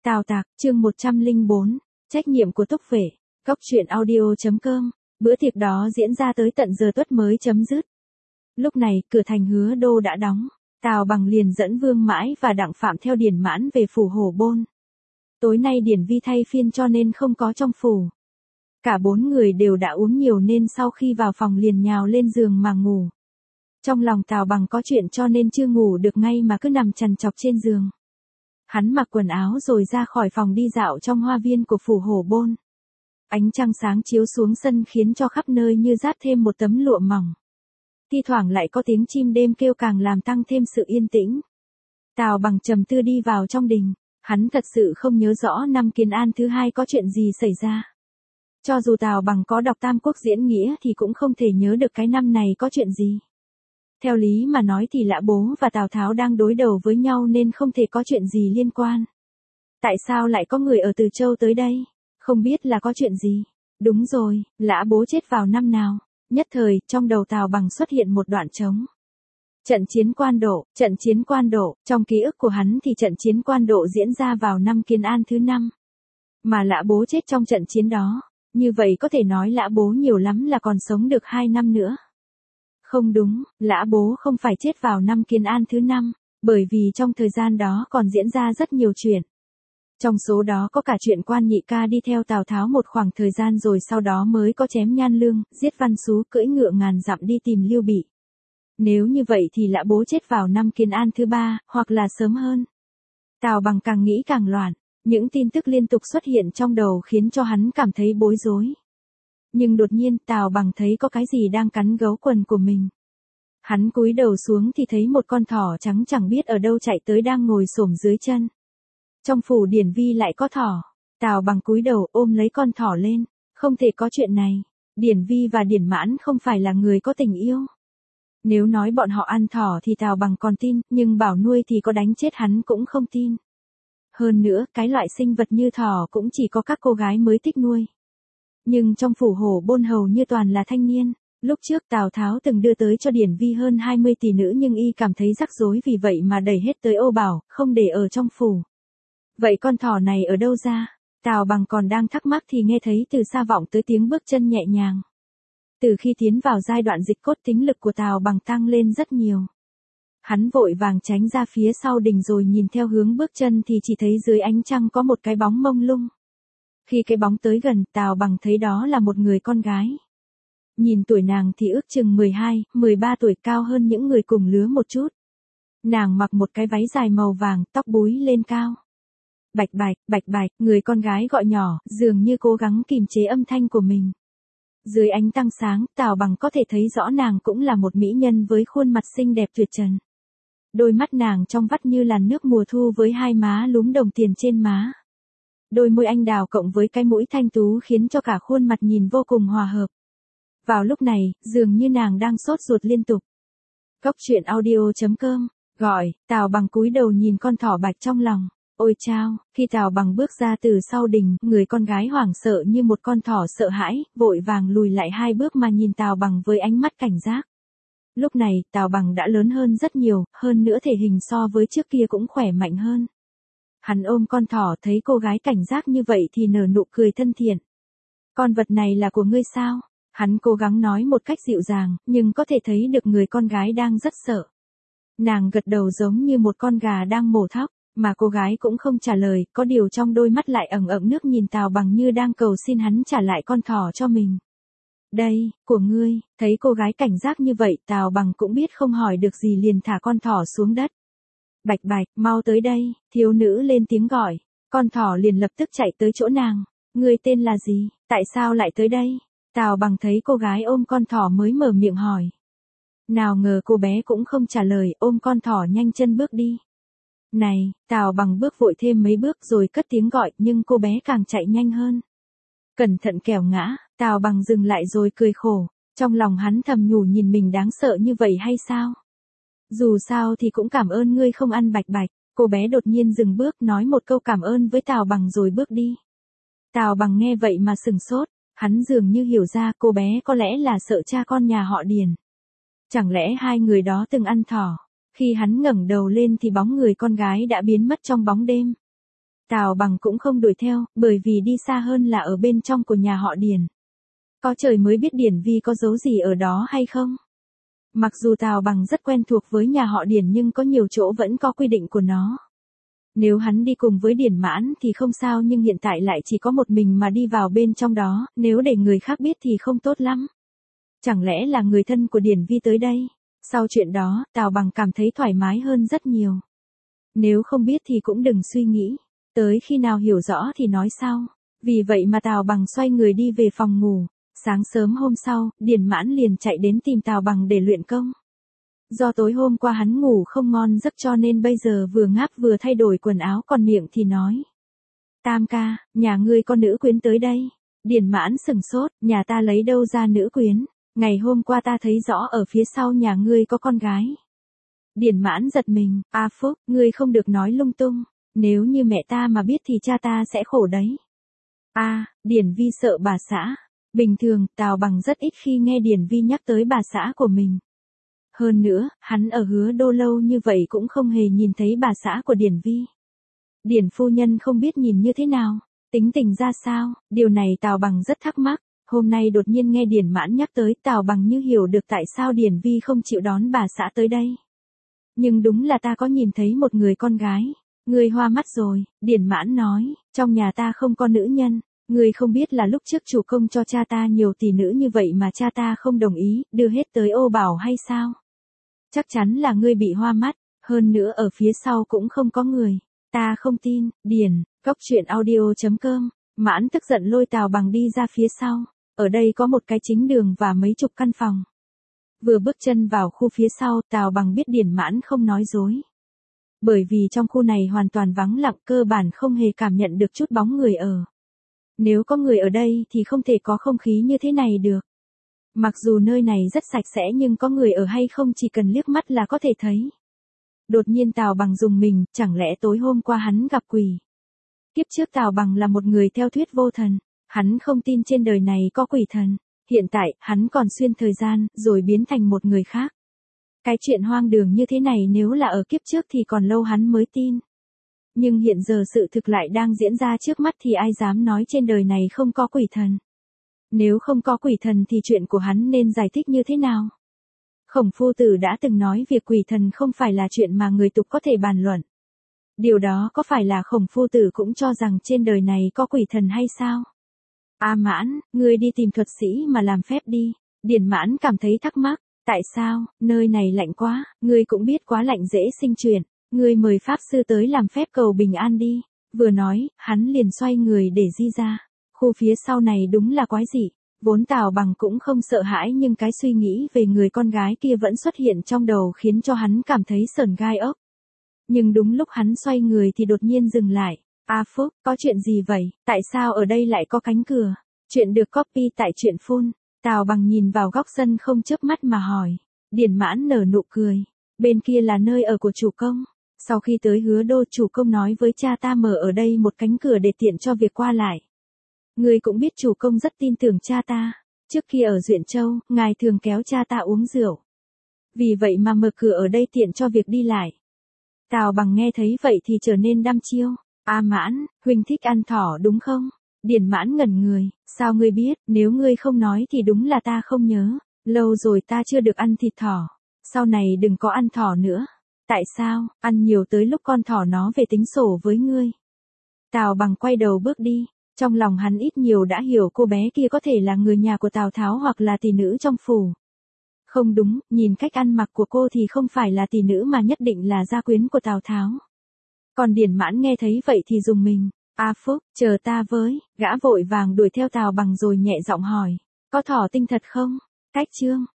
Tào Tạc, chương 104, trách nhiệm của túc vệ, Cốc truyện audio.com, bữa tiệc đó diễn ra tới tận giờ tuất mới chấm dứt. Lúc này, cửa thành Hứa Đô đã đóng, Tào Bằng liền dẫn Vương Mãi và Đặng Phạm theo Điển Mãn về phủ Hổ Bôn. Tối nay Điển Vi thay phiên cho nên không có trong phủ. Cả 4 người đều đã uống nhiều nên sau khi vào phòng liền nhào lên giường mà ngủ. Trong lòng Tào Bằng có chuyện cho nên chưa ngủ được ngay mà cứ nằm trằn trọc trên giường. Hắn mặc quần áo rồi ra khỏi phòng đi dạo trong hoa viên của phủ Hổ Bôn. Ánh trăng sáng chiếu xuống sân khiến cho khắp nơi như dát thêm một tấm lụa mỏng. Thi thoảng lại có tiếng chim đêm kêu càng làm tăng thêm sự yên tĩnh. Tào Bằng trầm tư đi vào trong đình, hắn thật sự không nhớ rõ năm Kiến An thứ hai có chuyện gì xảy ra. Cho dù Tào Bằng có đọc Tam Quốc diễn nghĩa thì cũng không thể nhớ được cái năm này có chuyện gì. Theo lý mà nói thì Lã Bố và Tào Tháo đang đối đầu với nhau nên không thể có chuyện gì liên quan. Tại sao lại có người ở Từ Châu tới đây? Không biết là có chuyện gì? Đúng rồi, Lã Bố chết vào năm nào? Nhất thời, trong đầu Tào Bằng xuất hiện một đoạn trống. Trận chiến Quan Độ, trong ký ức của hắn thì trận chiến Quan Độ diễn ra vào năm Kiến An thứ 5. Mà Lã Bố chết trong trận chiến đó, như vậy có thể nói Lã Bố nhiều lắm là còn sống được 2 năm nữa. Không đúng, Lã Bố không phải chết vào năm Kiến An thứ 5, bởi vì trong thời gian đó còn diễn ra rất nhiều chuyện. Trong số đó có cả chuyện Quan Nhị Ca đi theo Tào Tháo một khoảng thời gian rồi sau đó mới có chém Nhan Lương, giết Văn Sú, cưỡi ngựa ngàn dặm đi tìm Lưu Bị. Nếu như vậy thì Lã Bố chết vào năm Kiến An thứ 3, hoặc là sớm hơn. Tào Bằng càng nghĩ càng loạn, những tin tức liên tục xuất hiện trong đầu khiến cho hắn cảm thấy bối rối. Nhưng đột nhiên Tào Bằng thấy có cái gì đang cắn gấu quần của mình. Hắn cúi đầu xuống thì thấy một con thỏ trắng chẳng biết ở đâu chạy tới đang ngồi xổm dưới chân. Trong phủ Điển Vi lại có thỏ. Tào Bằng cúi đầu ôm lấy con thỏ lên. Không thể có chuyện này. Điển Vi và Điển Mãn không phải là người có tình yêu. Nếu nói bọn họ ăn thỏ thì Tào Bằng còn tin, nhưng bảo nuôi thì có đánh chết hắn cũng không tin. Hơn nữa, cái loại sinh vật như thỏ cũng chỉ có các cô gái mới thích nuôi. Nhưng trong phủ Hổ Bôn hầu như toàn là thanh niên. Lúc trước Tào Tháo từng đưa tới cho Điển Vi hơn 20 tỷ nữ nhưng y cảm thấy rắc rối vì vậy mà đẩy hết tới Ô Bảo, không để ở trong phủ. Vậy con thỏ này ở đâu ra? Tào Bằng còn đang thắc mắc thì nghe thấy từ xa vọng tới tiếng bước chân nhẹ nhàng. Từ khi tiến vào giai đoạn dịch cốt thính lực của Tào Bằng tăng lên rất nhiều. Hắn vội vàng tránh ra phía sau đình rồi nhìn theo hướng bước chân thì chỉ thấy dưới ánh trăng có một cái bóng mông lung. Khi cái bóng tới gần, Tào Bằng thấy đó là một người con gái. Nhìn tuổi nàng thì ước chừng 12, 13 tuổi, cao hơn những người cùng lứa một chút. Nàng mặc một cái váy dài màu vàng, tóc búi lên cao. Bạch bạch, người con gái gọi nhỏ, dường như cố gắng kìm chế âm thanh của mình. Dưới ánh trăng sáng, Tào Bằng có thể thấy rõ nàng cũng là một mỹ nhân với khuôn mặt xinh đẹp tuyệt trần. Đôi mắt nàng trong vắt như làn nước mùa thu với hai má lúm đồng tiền trên má. Đôi môi anh đào cộng với cái mũi thanh tú khiến cho cả khuôn mặt nhìn vô cùng hòa hợp. Vào lúc này, dường như nàng đang sốt ruột liên tục. Cốc truyện audio.com, gọi, Tào Bằng cúi đầu nhìn con thỏ bạch trong lòng. Ôi chao, khi Tào Bằng bước ra từ sau đình, người con gái hoảng sợ như một con thỏ sợ hãi, vội vàng lùi lại 2 bước mà nhìn Tào Bằng với ánh mắt cảnh giác. Lúc này, Tào Bằng đã lớn hơn rất nhiều, hơn nữa thể hình so với trước kia cũng khỏe mạnh hơn. Hắn ôm con thỏ thấy cô gái cảnh giác như vậy thì nở nụ cười thân thiện. Con vật này là của ngươi sao? Hắn cố gắng nói một cách dịu dàng, nhưng có thể thấy được người con gái đang rất sợ. Nàng gật đầu giống như một con gà đang mổ thóc, mà cô gái cũng không trả lời, có điều trong đôi mắt lại ẩn ẩn nước nhìn Tào Bằng như đang cầu xin hắn trả lại con thỏ cho mình. Đây, của ngươi, thấy cô gái cảnh giác như vậy, Tào Bằng cũng biết không hỏi được gì liền thả con thỏ xuống đất. Bạch, mau tới đây, thiếu nữ lên tiếng gọi, con thỏ liền lập tức chạy tới chỗ nàng. Ngươi tên là gì, tại sao lại tới đây? Tào Bằng thấy cô gái ôm con thỏ mới mở miệng hỏi. Nào ngờ cô bé cũng không trả lời, ôm con thỏ nhanh chân bước đi. Này, Tào Bằng bước vội thêm mấy bước rồi cất tiếng gọi nhưng cô bé càng chạy nhanh hơn. Cẩn thận kẻo ngã, Tào Bằng dừng lại rồi cười khổ. Trong lòng hắn thầm nhủ nhìn mình đáng sợ như vậy hay sao? Dù sao thì cũng cảm ơn ngươi không ăn bạch. Cô bé đột nhiên dừng bước nói một câu cảm ơn với Tào Bằng rồi bước đi. Tào Bằng nghe vậy mà sừng sốt. Hắn dường như hiểu ra cô bé có lẽ là sợ cha con nhà họ Điền. Chẳng lẽ hai người đó từng ăn thỏ? Khi hắn ngẩng đầu lên thì bóng người con gái đã biến mất trong bóng đêm. Tào Bằng cũng không đuổi theo, bởi vì đi xa hơn là ở bên trong của nhà họ Điền. Có trời mới biết Điền Vi có giấu gì ở đó hay không. Mặc dù Tào Bằng rất quen thuộc với nhà họ Điền nhưng có nhiều chỗ vẫn có quy định của nó. Nếu hắn đi cùng với Điền Mãn thì không sao, nhưng hiện tại lại chỉ có một mình mà đi vào bên trong đó, nếu để người khác biết thì không tốt lắm. Chẳng lẽ là người thân của Điền Vi tới đây? Sau chuyện đó, Tào Bằng cảm thấy thoải mái hơn rất nhiều. Nếu không biết thì cũng đừng suy nghĩ, tới khi nào hiểu rõ thì nói sau. Vì vậy mà Tào Bằng xoay người đi về phòng ngủ. Sáng sớm hôm sau, Điền Mãn liền chạy đến tìm Tào Bằng để luyện công. Do tối hôm qua hắn ngủ không ngon giấc cho nên bây giờ vừa ngáp vừa thay đổi quần áo, còn miệng thì nói. Tam ca, nhà ngươi có nữ quyến tới đây. Điền Mãn sừng sốt, nhà ta lấy đâu ra nữ quyến, ngày hôm qua ta thấy rõ ở phía sau nhà ngươi có con gái. Điền Mãn giật mình, Phúc, ngươi không được nói lung tung, nếu như mẹ ta mà biết thì cha ta sẽ khổ đấy. Điền Vi sợ bà xã. Bình thường, Tào Bằng rất ít khi nghe Điền Vi nhắc tới bà xã của mình. Hơn nữa, hắn ở Hứa Đô lâu như vậy cũng không hề nhìn thấy bà xã của Điền Vi. Điền phu nhân không biết nhìn như thế nào, tính tình ra sao, điều này Tào Bằng rất thắc mắc. Hôm nay đột nhiên nghe Điền Mãn nhắc tới, Tào Bằng như hiểu được tại sao Điền Vi không chịu đón bà xã tới đây. Nhưng đúng là ta có nhìn thấy một người con gái. Ngươi hoa mắt rồi, Điền Mãn nói, trong nhà ta không có nữ nhân. Ngươi không biết là lúc trước chủ công cho cha ta nhiều tỷ nữ như vậy mà cha ta không đồng ý, đưa hết tới Ô Bảo hay sao? Chắc chắn là ngươi bị hoa mắt, hơn nữa ở phía sau cũng không có người. Ta không tin, Điền, Goctruyện.audio.com. Mãn tức giận lôi Tào Bằng đi ra phía sau. Ở đây có một cái chính đường và mấy chục căn phòng. Vừa bước chân vào khu phía sau, Tào Bằng biết Điền Mãn không nói dối. Bởi vì trong khu này hoàn toàn vắng lặng, cơ bản không hề cảm nhận được chút bóng người ở. Nếu có người ở đây thì không thể có không khí như thế này được. Mặc dù nơi này rất sạch sẽ nhưng có người ở hay không chỉ cần liếc mắt là có thể thấy. Đột nhiên Tào Bằng rùng mình, chẳng lẽ tối hôm qua hắn gặp quỷ. Kiếp trước Tào Bằng là một người theo thuyết vô thần, hắn không tin trên đời này có quỷ thần. Hiện tại, hắn còn xuyên thời gian, rồi biến thành một người khác. Cái chuyện hoang đường như thế này nếu là ở kiếp trước thì còn lâu hắn mới tin. Nhưng hiện giờ sự thực lại đang diễn ra trước mắt thì ai dám nói trên đời này không có quỷ thần. Nếu không có quỷ thần thì chuyện của hắn nên giải thích như thế nào? Khổng Phu Tử đã từng nói việc quỷ thần không phải là chuyện mà người tục có thể bàn luận. Điều đó có phải là Khổng Phu Tử cũng cho rằng trên đời này có quỷ thần hay sao? Mãn, ngươi đi tìm thuật sĩ mà làm phép đi. Điền Mãn cảm thấy thắc mắc, tại sao, nơi này lạnh quá, ngươi cũng biết quá lạnh dễ sinh chuyện. Ngươi mời Pháp Sư tới làm phép cầu bình an đi. Vừa nói, hắn liền xoay người để di ra. Khu phía sau này đúng là quái dị. Vốn Tào Bằng cũng không sợ hãi nhưng cái suy nghĩ về người con gái kia vẫn xuất hiện trong đầu khiến cho hắn cảm thấy sởn gai ốc. Nhưng đúng lúc hắn xoay người thì đột nhiên dừng lại. Phúc, có chuyện gì vậy? Tại sao ở đây lại có cánh cửa? Chuyện được copy tại truyện phun. Tào Bằng nhìn vào góc sân không chớp mắt mà hỏi. Điền Mãn nở nụ cười. Bên kia là nơi ở của chủ công. Sau khi tới Hứa Đô, chủ công nói với cha ta mở ở đây một cánh cửa để tiện cho việc qua lại. Ngươi cũng biết chủ công rất tin tưởng cha ta. Trước khi ở Duyện Châu, ngài thường kéo cha ta uống rượu. Vì vậy mà mở cửa ở đây tiện cho việc đi lại. Tào Bằng nghe thấy vậy thì trở nên đăm chiêu. Mãn, huynh thích ăn thỏ đúng không? Điền Mãn ngẩn người, sao ngươi biết, nếu ngươi không nói thì đúng là ta không nhớ. Lâu rồi ta chưa được ăn thịt thỏ. Sau này đừng có ăn thỏ nữa. Tại sao, ăn nhiều tới lúc con thỏ nó về tính sổ với ngươi. Tào Bằng quay đầu bước đi. Trong lòng hắn ít nhiều đã hiểu cô bé kia có thể là người nhà của Tào Tháo hoặc là tỷ nữ trong phủ. Không đúng, nhìn cách ăn mặc của cô thì không phải là tỷ nữ mà nhất định là gia quyến của Tào Tháo. Còn Điền Mãn nghe thấy vậy thì rùng mình. Phúc, chờ ta với, gã vội vàng đuổi theo Tào Bằng rồi nhẹ giọng hỏi. Có thỏ tinh thật không? Cách chương.